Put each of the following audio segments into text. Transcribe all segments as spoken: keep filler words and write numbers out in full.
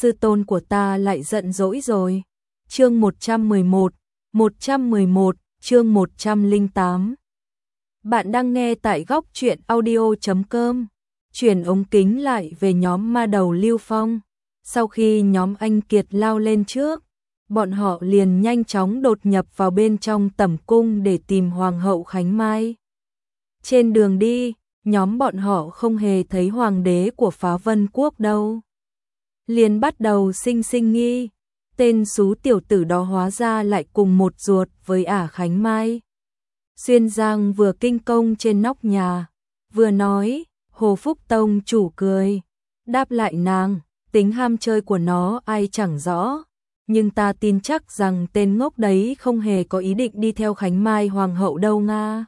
sư tôn của ta lại giận dỗi rồi. Chương một trăm mười một, một trăm mười một, chương một trăm lẻ tám. Bạn đang nghe tại góc truyện audio chấm com. Chuyển ống kính lại về nhóm ma đầu Lưu Phong. Sau khi nhóm anh Kiệt lao lên trước, bọn họ liền nhanh chóng đột nhập vào bên trong tẩm cung để tìm Hoàng hậu Khánh Mai. Trên đường đi, nhóm bọn họ không hề thấy hoàng đế của Phá Vân Quốc đâu. Liền bắt đầu sinh sinh nghi, tên xú tiểu tử đó hóa ra lại cùng một ruột với ả Khánh Mai. Xuyên Giang vừa kinh công trên nóc nhà, vừa nói, Hồ Phúc Tông chủ cười, đáp lại nàng, tính ham chơi của nó ai chẳng rõ, nhưng ta tin chắc rằng tên ngốc đấy không hề có ý định đi theo Khánh Mai hoàng hậu đâu nga.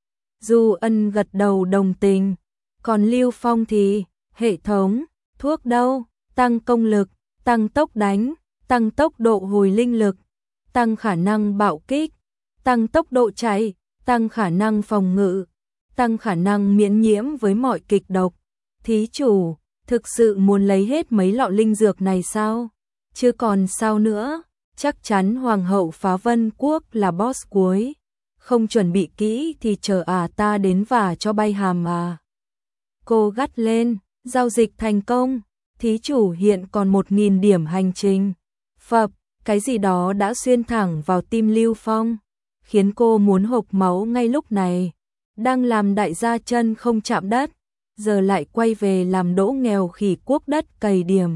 Du Ân gật đầu đồng tình, còn Lưu Phong thì, hệ thống, thuốc đâu, tăng công lực, tăng tốc đánh, tăng tốc độ hồi linh lực, tăng khả năng bạo kích, tăng tốc độ chạy, tăng khả năng phòng ngự, tăng khả năng miễn nhiễm với mọi kịch độc. Thí chủ, thực sự muốn lấy hết mấy lọ linh dược này sao? Chứ còn sao nữa, chắc chắn Hoàng hậu Phá Vân Quốc là boss cuối. Không chuẩn bị kỹ thì chờ à ta đến vả cho bay hàm à. Cô gắt lên, giao dịch thành công, thí chủ hiện còn một nghìn điểm hành trình. Phập, cái gì đó đã xuyên thẳng vào tim Lưu Phong, khiến cô muốn hộc máu ngay lúc này. Đang làm đại gia chân không chạm đất, giờ lại quay về làm đỗ nghèo khỉ quốc đất cày điểm.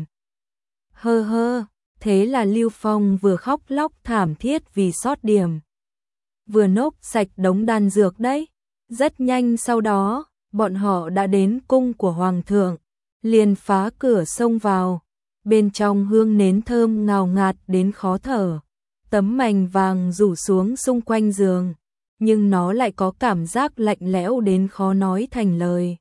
Hơ hơ, thế là Lưu Phong vừa khóc lóc thảm thiết vì sót điểm, vừa nốc sạch đống đan dược đấy. Rất nhanh sau đó, bọn họ đã đến cung của Hoàng thượng, liền phá cửa xông vào. Bên trong hương nến thơm ngào ngạt đến khó thở, tấm mành vàng rủ xuống xung quanh giường, nhưng nó lại có cảm giác lạnh lẽo đến khó nói thành lời.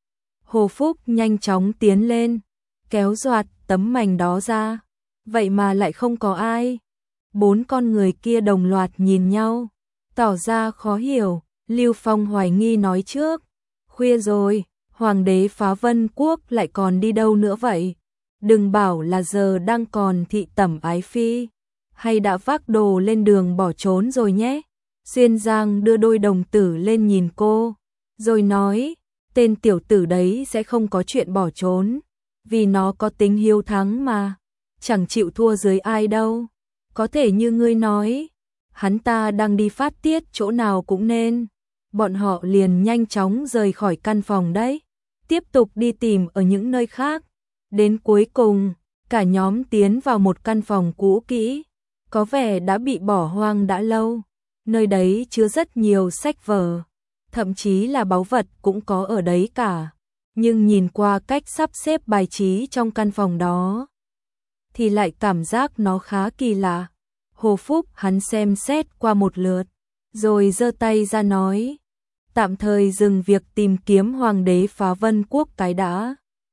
Hồ Phúc nhanh chóng tiến lên, kéo doạt tấm mành đó ra, vậy mà lại không có ai. Bốn con người kia đồng loạt nhìn nhau, tỏ ra khó hiểu. Lưu Phong hoài nghi nói trước, khuya rồi, Hoàng đế Phá Vân Quốc lại còn đi đâu nữa vậy? Đừng bảo là giờ đang còn thị tẩm ái phi, hay đã vác đồ lên đường bỏ trốn rồi nhé. Xuyên Giang đưa đôi đồng tử lên nhìn cô, rồi nói, tên tiểu tử đấy sẽ không có chuyện bỏ trốn, vì nó có tính hiếu thắng mà, chẳng chịu thua dưới ai đâu. Có thể như ngươi nói, hắn ta đang đi phát tiết chỗ nào cũng nên. Bọn họ liền nhanh chóng rời khỏi căn phòng đấy, tiếp tục đi tìm ở những nơi khác. Đến cuối cùng, cả nhóm tiến vào một căn phòng cũ kỹ, có vẻ đã bị bỏ hoang đã lâu. Nơi đấy chứa rất nhiều sách vở, thậm chí là báu vật cũng có ở đấy cả. Nhưng nhìn qua cách sắp xếp bài trí trong căn phòng đó, thì lại cảm giác nó khá kỳ lạ. Hồ Phúc hắn xem xét qua một lượt, rồi giơ tay ra nói, tạm thời dừng việc tìm kiếm Hoàng đế Phá Vân Quốc cái đã.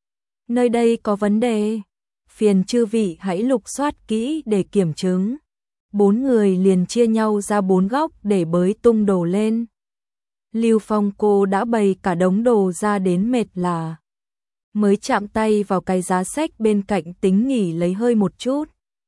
Nơi đây có vấn đề, phiền chư vị hãy lục soát kỹ để kiểm chứng. Bốn người liền chia nhau ra bốn góc để bới tung đồ lên. Lưu Phong cô đã bày cả đống đồ ra đến mệt lả, mới chạm tay vào cái giá sách bên cạnh tính nghỉ lấy hơi một chút,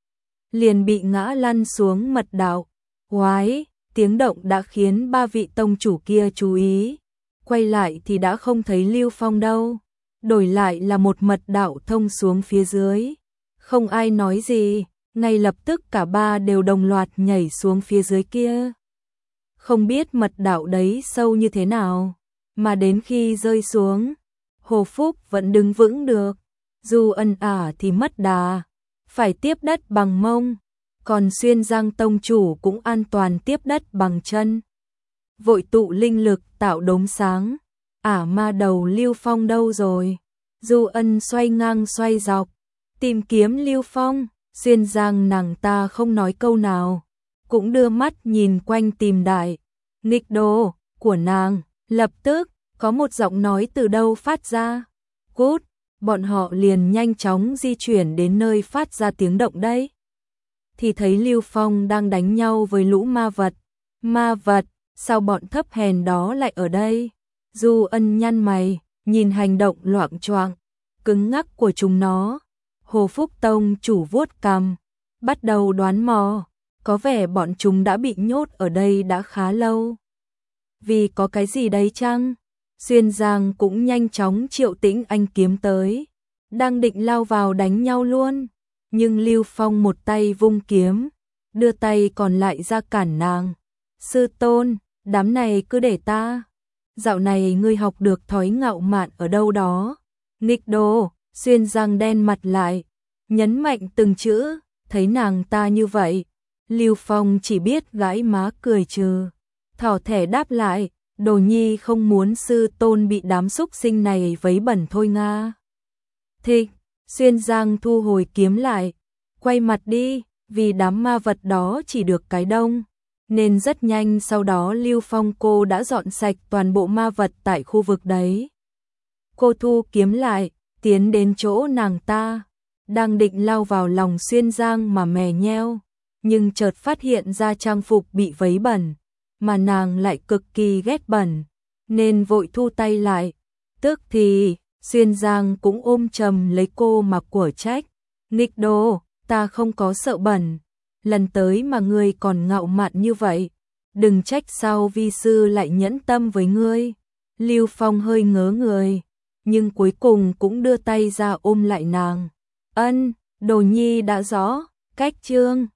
liền bị ngã lăn xuống mật đạo. Oái, tiếng động đã khiến ba vị tông chủ kia chú ý, quay lại thì đã không thấy Lưu Phong đâu, đổi lại là một mật đạo thông xuống phía dưới. Không ai nói gì, ngay lập tức cả ba đều đồng loạt nhảy xuống phía dưới kia. Không biết mật đạo đấy sâu như thế nào, mà đến khi rơi xuống, Hồ Phúc vẫn đứng vững được. Du Ân ả thì mất đà, phải tiếp đất bằng mông, còn Xuyên Giang tông chủ cũng an toàn tiếp đất bằng chân. Vội tụ linh lực tạo đốm sáng. Ả ma đầu Lưu Phong đâu rồi? Du Ân xoay ngang xoay dọc, tìm kiếm Lưu Phong. Xuyên Giang nàng ta không nói câu nào, cũng đưa mắt nhìn quanh tìm đại. Nghịch đồ của nàng, lập tức có một giọng nói từ đâu phát ra. Cút, bọn họ liền nhanh chóng di chuyển đến nơi phát ra tiếng động đấy. Thì thấy Lưu Phong đang đánh nhau với lũ ma vật. Ma vật, sao bọn thấp hèn đó lại ở đây? Du Ân nhăn mày, nhìn hành động loạng choạng, cứng ngắc của chúng nó, Hồ Phúc Tông chủ vuốt cằm, bắt đầu đoán mò, có vẻ bọn chúng đã bị nhốt ở đây đã khá lâu. Vì có cái gì đấy chăng? Xuyên Giang cũng nhanh chóng triệu Tĩnh Anh kiếm tới, đang định lao vào đánh nhau luôn, nhưng Lưu Phong một tay vung kiếm, đưa tay còn lại ra cản nàng. Sư tôn, đám này cứ để ta. Dạo này ngươi học được thói ngạo mạn ở đâu đó? Nghịch đồ. Xuyên Giang đen mặt lại, nhấn mạnh từng chữ, thấy nàng ta như vậy. Lưu Phong chỉ biết gãi má cười trừ, thỏ thẻ đáp lại, đồ nhi không muốn sư tôn bị đám súc sinh này vấy bẩn thôi nga. Thịch, Xuyên Giang thu hồi kiếm lại, quay mặt đi, vì đám ma vật đó chỉ được cái đông, nên rất nhanh sau đó Lưu Phong cô đã dọn sạch toàn bộ ma vật tại khu vực đấy. Cô thu kiếm lại, tiến đến chỗ nàng ta, đang định lao vào lòng Xuyên Giang mà mè nheo, nhưng chợt phát hiện ra trang phục bị vấy bẩn, mà nàng lại cực kỳ ghét bẩn, nên vội thu tay lại. Tức thì, Xuyên Giang cũng ôm chầm lấy cô mà của trách, nghịch đồ, ta không có sợ bẩn, lần tới mà ngươi còn ngạo mạn như vậy, đừng trách sao vi sư lại nhẫn tâm với ngươi. Lưu Phong hơi ngớ người, nhưng cuối cùng cũng đưa tay ra ôm lại nàng. Ân, đồ nhi đã rõ, cách chương